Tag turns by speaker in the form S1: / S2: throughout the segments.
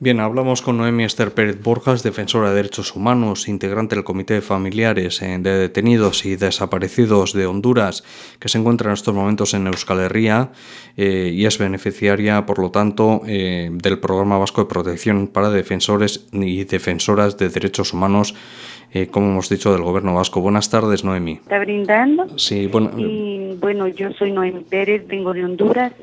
S1: Bien, hablamos con Noemí Esther Pérez Borjas, defensora de derechos humanos, integrante del Comité de Familiares de Detenidos y Desaparecidos de Honduras, que se encuentra en estos momentos en Euskal Herria y es beneficiaria, por lo tanto, del Programa Vasco de Protección para Defensores y Defensoras de Derechos Humanos, como hemos dicho, del Gobierno Vasco. Buenas tardes, Noemí.
S2: Está brindando.
S1: Sí, bueno.
S2: Y bueno, yo soy Noemí Pérez, vengo de Honduras,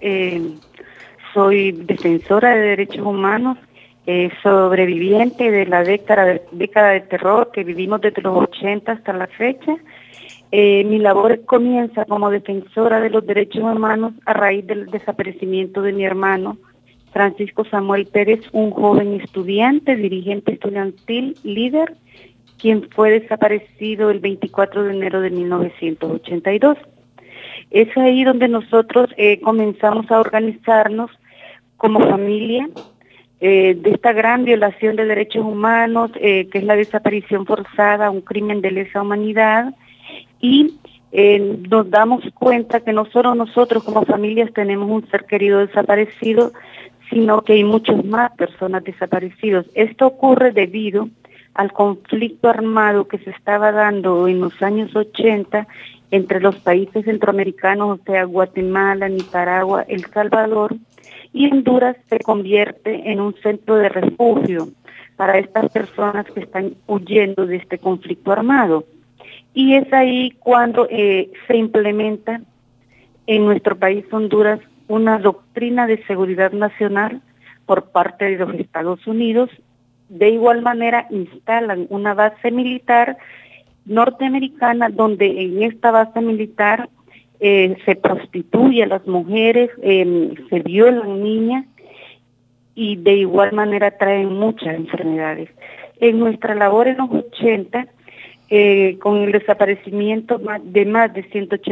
S2: soy defensora de derechos humanos, sobreviviente de la década de terror que vivimos desde los 80 hasta la fecha. Mi labor comienza como defensora de los derechos humanos a raíz del desaparecimiento de mi hermano Francisco Samuel Pérez, un joven estudiante, dirigente estudiantil, líder, quien fue desaparecido el 24 de enero de 1982. Es ahí donde nosotros comenzamos a organizarnos como familia de esta gran violación de derechos humanos, que es la desaparición forzada, un crimen de lesa humanidad, y nos damos cuenta que no solo nosotros como familias tenemos un ser querido desaparecido, sino que hay muchas más personas desaparecidas. Esto ocurre debido al conflicto armado que se estaba dando en los años 80 entre los países centroamericanos, o sea, Guatemala, Nicaragua, El Salvador, y Honduras se convierte en un centro de refugio para estas personas que están huyendo de este conflicto armado. Y es ahí cuando se implementa en nuestro país Honduras una doctrina de seguridad nacional por parte de los Estados Unidos. De igual manera instalan una base militar norteamericana donde en esta base militar se prostituye a las mujeres, se violan niñas y de igual manera traen muchas enfermedades. En nuestra labor en los 80, con el desaparecimiento de más de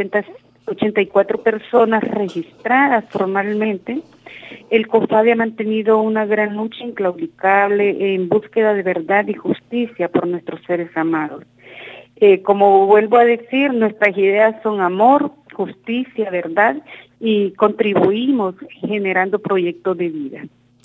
S2: 184 personas registradas formalmente, el COFADE ha mantenido una gran lucha inclaudicable en búsqueda de verdad y justicia por nuestros seres amados. Como vuelvo a decir, nuestras ideas son amor, justicia, verdad, y contribuimos generando proyectos de vida.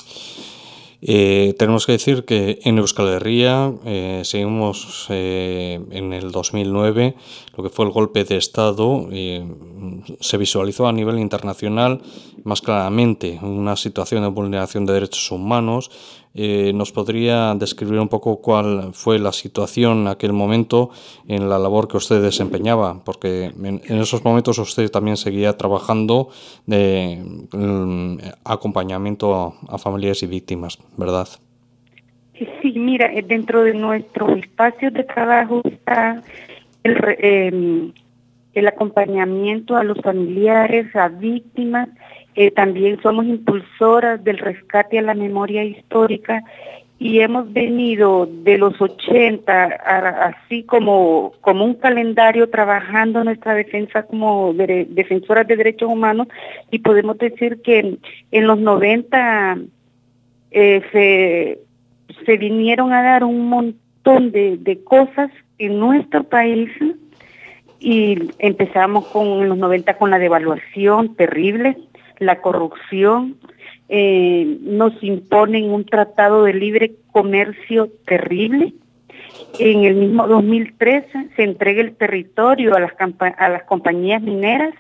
S1: Tenemos que decir que en Euskal Herria seguimos en el 2009, lo que fue el golpe de Estado, se visualizó a nivel internacional más claramente una situación de vulneración de derechos humanos. ¿Nos podría describir un poco cuál fue la situación en aquel momento en la labor que usted desempeñaba? Porque en esos momentos usted también seguía trabajando de acompañamiento a familiares y víctimas, ¿verdad?
S2: Sí, mira, dentro de nuestros espacios de trabajo está el acompañamiento a los familiares, a víctimas. También somos impulsoras del rescate a la memoria histórica y hemos venido de los 80, así como un calendario, trabajando nuestra defensa como defensoras de derechos humanos, y podemos decir que en los 90 se vinieron a dar un montón de cosas en nuestro país, y empezamos en los 90 con la devaluación terrible, la corrupción, nos imponen un tratado de libre comercio terrible. En el mismo 2013 se entrega el territorio a las compañías mineras,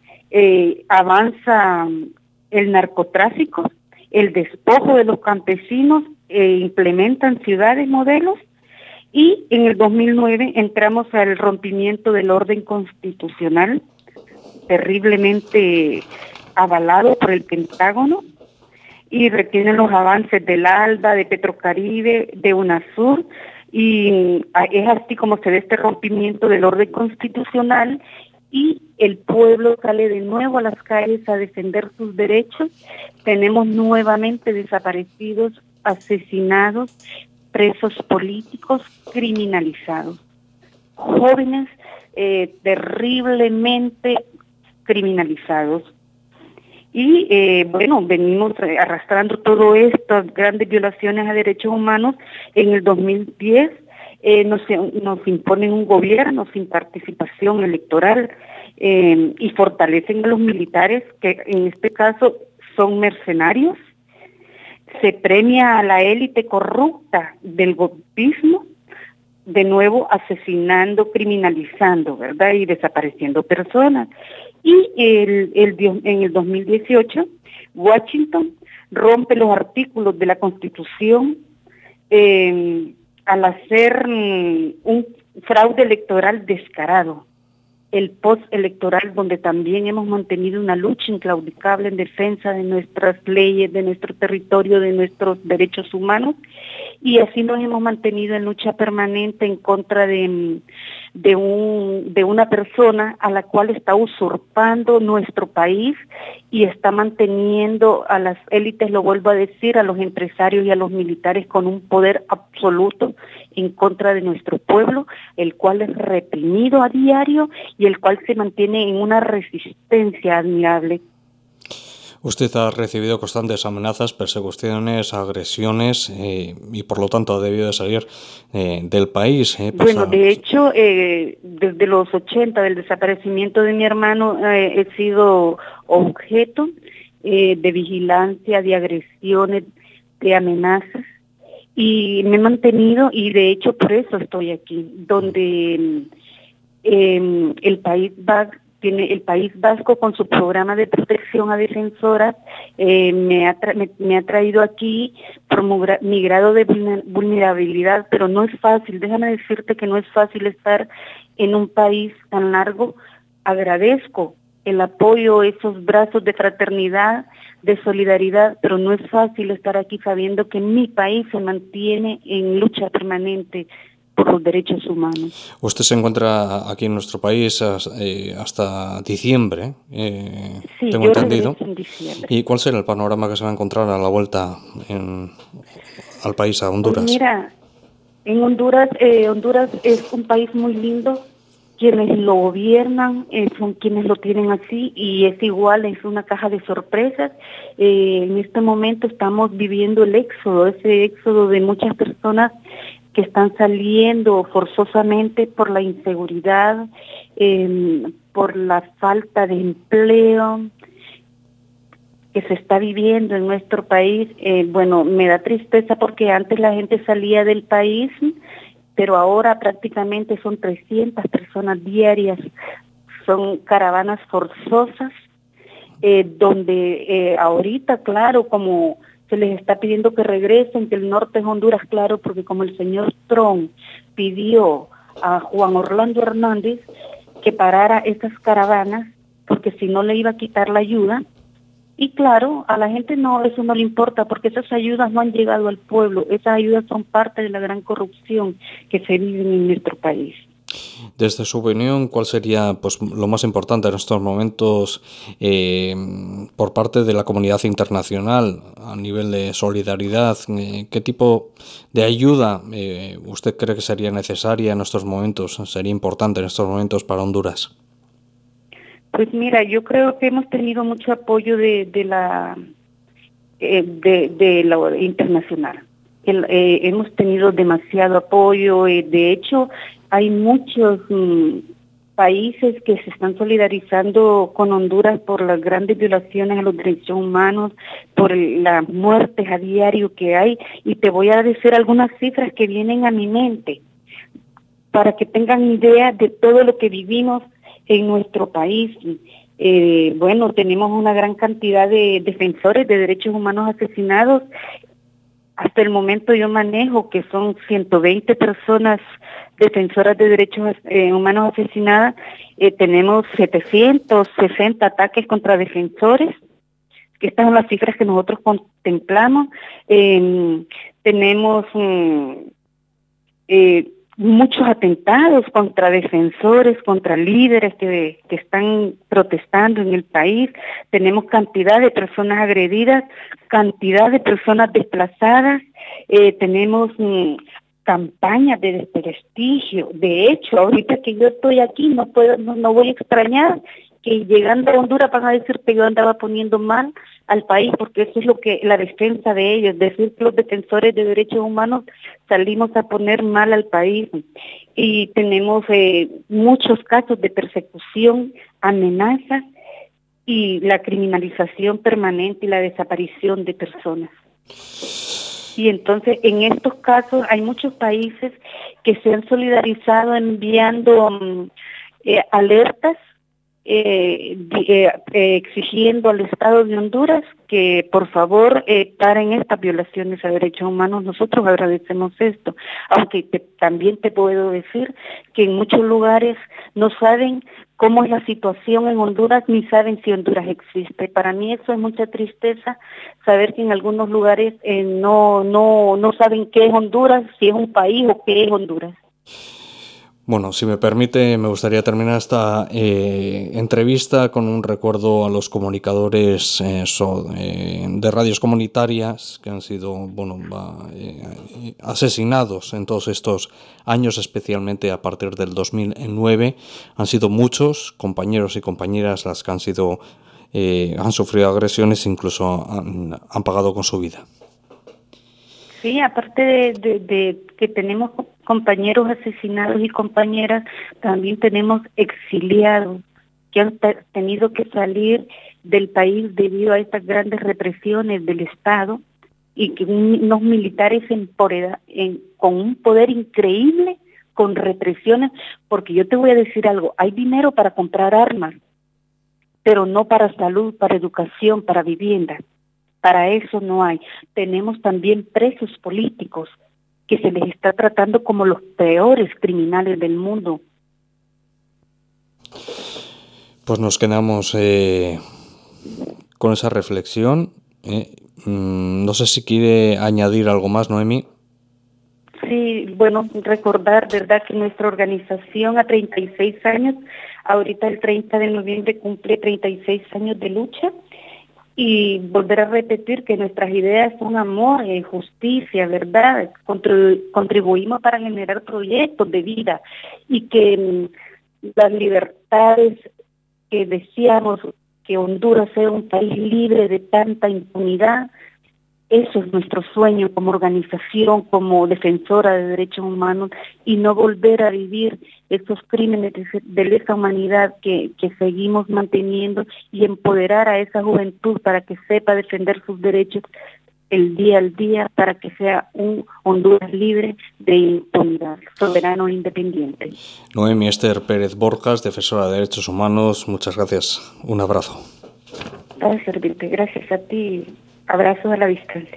S2: avanza el narcotráfico, el despojo de los campesinos, implementan ciudades modelos, y en el 2009 entramos al rompimiento del orden constitucional, terriblemente avalado por el Pentágono, y retienen los avances del ALBA, de Petrocaribe, de UNASUR, y es así como se ve este rompimiento del orden constitucional, y el pueblo sale de nuevo a las calles a defender sus derechos. Tenemos nuevamente desaparecidos, asesinados, presos políticos, criminalizados, jóvenes terriblemente criminalizados. Y bueno, venimos arrastrando todo esto, grandes violaciones a derechos humanos. En el 2010 nos imponen un gobierno sin participación electoral, y fortalecen a los militares, que en este caso son mercenarios. se premia a la élite corrupta del golpismo, de nuevo asesinando, criminalizando, ¿verdad? Y desapareciendo personas. Y en el 2018, Washington rompe los artículos de la Constitución al hacer un fraude electoral descarado. El postelectoral, donde también hemos mantenido una lucha inclaudicable en defensa de nuestras leyes, de nuestro territorio, de nuestros derechos humanos, y así nos hemos mantenido en lucha permanente en contra de una persona a la cual está usurpando nuestro país y está manteniendo a las élites, lo vuelvo a decir, a los empresarios y a los militares con un poder absoluto en contra de nuestro pueblo, el cual es reprimido a diario y el cual se mantiene en una resistencia admirable.
S1: Usted ha recibido constantes amenazas, persecuciones, agresiones y por lo tanto ha debido de salir del país.
S2: Bueno, de hecho, desde los 80 del desaparecimiento de mi hermano he sido objeto de vigilancia, de agresiones, de amenazas y me he mantenido y de hecho por eso estoy aquí, donde el País Vasco con su programa de protección a defensoras me ha traído aquí por mi grado de vulnerabilidad, pero no es fácil, déjame decirte que no es fácil estar en un país tan largo. Agradezco el apoyo, esos brazos de fraternidad, de solidaridad, pero no es fácil estar aquí sabiendo que mi país se mantiene en lucha permanente por los derechos humanos.
S1: Usted se encuentra aquí en nuestro país hasta diciembre,
S2: sí,
S1: tengo
S2: yo
S1: entendido.
S2: En diciembre.
S1: ¿Y cuál será el panorama que se va a encontrar a la vuelta al país, a Honduras?
S2: Pues mira, en Honduras es un país muy lindo. Quienes lo gobiernan son quienes lo tienen así y es igual, es una caja de sorpresas. En este momento estamos viviendo ese éxodo de muchas personas que están saliendo forzosamente por la inseguridad, por la falta de empleo que se está viviendo en nuestro país. Bueno, me da tristeza porque antes la gente salía del país, pero ahora prácticamente son 300 personas diarias, son caravanas forzosas, donde ahorita, claro, como se les está pidiendo que regresen, que el norte de Honduras, claro, porque como el señor Trump pidió a Juan Orlando Hernández que parara esas caravanas, porque si no le iba a quitar la ayuda, y claro, a la gente eso no le importa, porque esas ayudas no han llegado al pueblo, esas ayudas son parte de la gran corrupción que se vive en nuestro país.
S1: Desde su opinión, ¿cuál sería pues lo más importante en estos momentos por parte de la comunidad internacional a nivel de solidaridad? ¿Qué tipo de ayuda usted cree que sería necesaria en estos momentos, sería importante en estos momentos para Honduras?
S2: Pues mira, yo creo que hemos tenido mucho apoyo de la internacional. Hemos tenido demasiado apoyo. De hecho, hay muchos países que se están solidarizando con Honduras por las grandes violaciones a los derechos humanos, por las muertes a diario que hay. Y te voy a decir algunas cifras que vienen a mi mente para que tengan idea de todo lo que vivimos en nuestro país. Bueno, tenemos una gran cantidad de defensores de derechos humanos asesinados. Hasta el momento yo manejo que son 120 personas defensoras de derechos humanos asesinadas. Tenemos 760 ataques contra defensores, que estas son las cifras que nosotros contemplamos. Tenemos muchos atentados contra defensores, contra líderes que están protestando en el país. Tenemos cantidad de personas agredidas, cantidad de personas desplazadas. Tenemos campañas de desprestigio. De hecho, ahorita que yo estoy aquí no voy a extrañar que llegando a Honduras van a decir que yo andaba poniendo mal al país, porque eso es la defensa de ellos, decir que los defensores de derechos humanos salimos a poner mal al país. Y tenemos muchos casos de persecución, amenazas y la criminalización permanente y la desaparición de personas. Y entonces, en estos casos, hay muchos países que se han solidarizado enviando alertas, exigiendo al Estado de Honduras que por favor paren estas violaciones a derechos humanos. Nosotros agradecemos esto, aunque también te puedo decir que en muchos lugares no saben cómo es la situación en Honduras, ni saben si Honduras existe. Para mí eso es mucha tristeza, saber que en algunos lugares no saben qué es Honduras, si es un país o qué es Honduras.
S1: Bueno, si me permite, me gustaría terminar esta entrevista con un recuerdo a los comunicadores de radios comunitarias que han sido asesinados en todos estos años, especialmente a partir del 2009. Han sido muchos compañeros y compañeras las que han sufrido agresiones, incluso han pagado con su vida.
S2: Sí, aparte de que tenemos compañeros asesinados y compañeras, también tenemos exiliados que han tenido que salir del país debido a estas grandes represiones del Estado y que unos militares con un poder increíble, con represiones, porque yo te voy a decir algo, hay dinero para comprar armas, pero no para salud, para educación, para vivienda. Para eso no hay. Tenemos también presos políticos que se les está tratando como los peores criminales del mundo.
S1: Pues nos quedamos con esa reflexión. No sé si quiere añadir algo más, Noemi.
S2: Sí, bueno, recordar, ¿verdad?, que nuestra organización a 36 años, ahorita el 30 de noviembre cumple 36 años de lucha. Y volver a repetir que nuestras ideas son amor, justicia, verdad. Contribuimos para generar proyectos de vida y que las libertades que deseamos, que Honduras sea un país libre de tanta impunidad, eso es nuestro sueño como organización, como defensora de derechos humanos, y no volver a vivir estos crímenes de lesa humanidad que seguimos manteniendo, y empoderar a esa juventud para que sepa defender sus derechos el día al día, para que sea un Honduras libre de impunidad, soberano e independiente.
S1: Noemi Esther Pérez Borjas, defensora de derechos humanos, muchas gracias. Un abrazo.
S2: Para servirte, gracias a ti. Abrazos a la distancia.